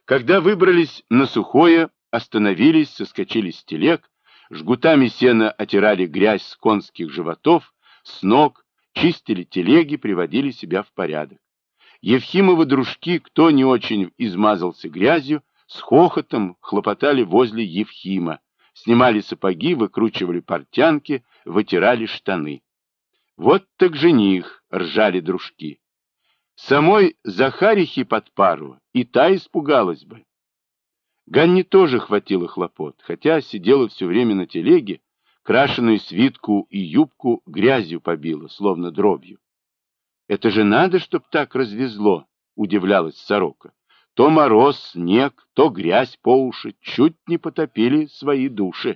Когда выбрались на сухое, остановились, соскочили с телег, жгутами сена отирали грязь с конских животов, с ног, чистили телеги, приводили себя в порядок. Евхимовы дружки, кто не очень измазался грязью, с хохотом хлопотали возле Евхима, снимали сапоги, выкручивали портянки, вытирали штаны. Вот так жених, ржали дружки. Самой Захарихе под пару и та испугалась бы. Ганне тоже хватило хлопот, хотя сидела все время на телеге, крашеную свитку и юбку грязью побила, словно дробью. «Это же надо, чтоб так развезло», — удивлялась сорока. «То мороз, снег, то грязь по уши, чуть не потопили свои души».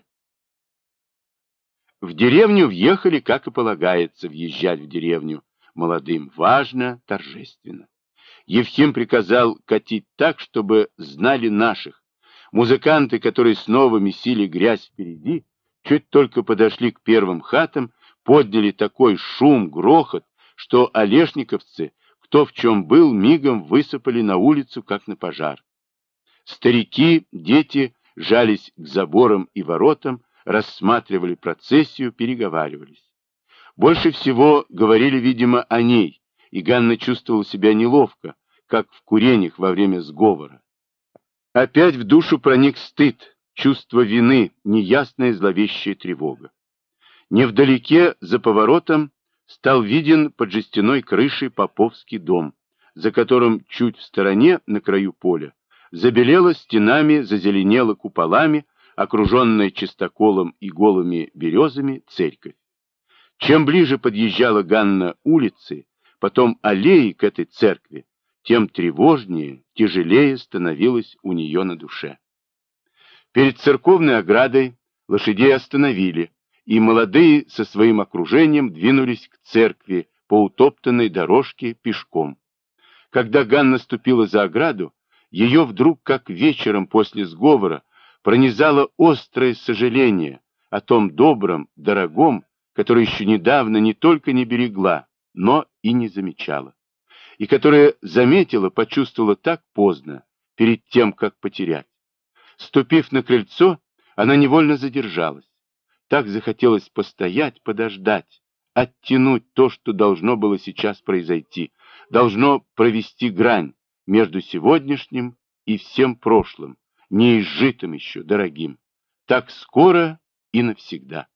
В деревню въехали, как и полагается въезжать в деревню, молодым важно, торжественно. Евхим приказал катить так, чтобы знали наших. Музыканты, которые снова месили грязь впереди, чуть только подошли к первым хатам, подняли такой шум, грохот, что олешниковцы, кто в чем был, мигом высыпали на улицу, как на пожар. Старики, дети жались к заборам и воротам, рассматривали процессию, переговаривались. Больше всего говорили, видимо, о ней, и Ганна чувствовала себя неловко, как в курениях во время сговора. Опять в душу проник стыд, чувство вины, неясная зловещая тревога. Невдалеке, за поворотом, стал виден под жестяной крышей поповский дом, за которым чуть в стороне, на краю поля, забелела стенами, зазеленела куполами, окруженная чистоколом и голыми березами церковь. Чем ближе подъезжала Ганна улицы, потом аллеи к этой церкви, тем тревожнее, тяжелее становилось у нее на душе. Перед церковной оградой лошадей остановили, и молодые со своим окружением двинулись к церкви по утоптанной дорожке пешком. Когда Ганна ступила за ограду, ее вдруг, как вечером после сговора, пронизало острое сожаление о том добром, дорогом, которое еще недавно не только не берегла, но и не замечала, и которое заметила, почувствовала так поздно, перед тем, как потерять. Ступив на крыльцо, она невольно задержалась. Так захотелось постоять, подождать, оттянуть то, что должно было сейчас произойти, должно провести грань между сегодняшним и всем прошлым, неизжитым еще, дорогим, так скоро и навсегда.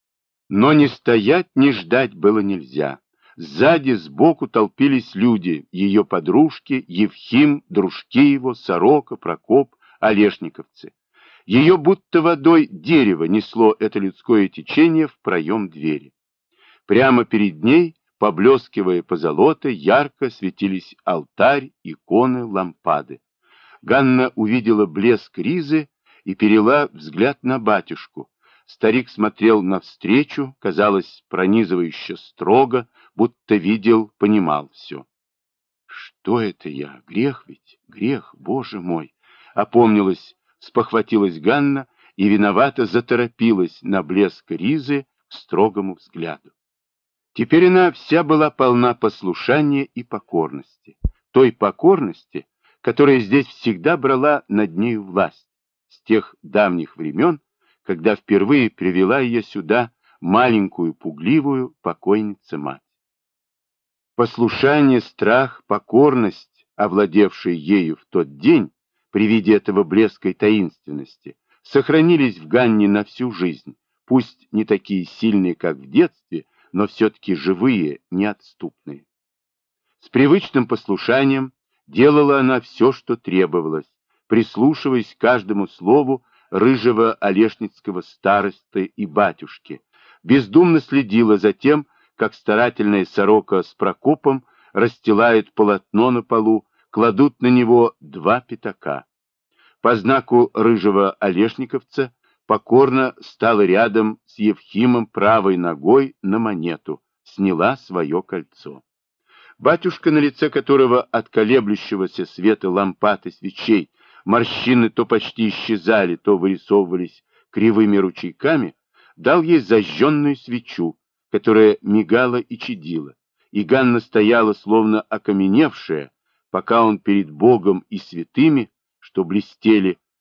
Но не стоять, не ждать было нельзя. Сзади, сбоку толпились люди, ее подружки, Евхим, дружки его, Сорока, Прокоп, олешниковцы. Ее будто водой дерево несло это людское течение в проем двери. Прямо перед ней, поблескивая позолотой, ярко светились алтарь, иконы, лампады. Ганна увидела блеск ризы и перевела взгляд на батюшку. Старик смотрел навстречу, казалось, пронизывающе строго, будто видел, понимал все. «Что это я? Грех ведь? Грех, Боже мой!» Опомнилась, спохватилась Ганна и виновато заторопилась на блеск ризы к строгому взгляду. Теперь она вся была полна послушания и покорности. Той покорности, которая здесь всегда брала над нею власть, с тех давних времен, когда впервые привела ее сюда маленькую, пугливую покойница-мать. Послушание, страх, покорность, овладевшие ею в тот день, при виде этого блеска и таинственности, сохранились в Ганне на всю жизнь, пусть не такие сильные, как в детстве, но все-таки живые, неотступные. С привычным послушанием делала она все, что требовалось, прислушиваясь к каждому слову рыжего олешницкого старосты и батюшки, бездумно следила за тем, как старательная сорока с Прокопом расстилают полотно на полу, кладут на него 2 пятака. По знаку рыжего олешниковца покорно стала рядом с Евхимом правой ногой на монету, сняла свое кольцо. Батюшка, на лице которого от колеблющегося света лампад и свечей морщины то почти исчезали, то вырисовывались кривыми ручейками, дал ей зажженную свечу, которая мигала и чадила, и Ганна стояла, словно окаменевшая, пока он перед Богом и святыми что блестели,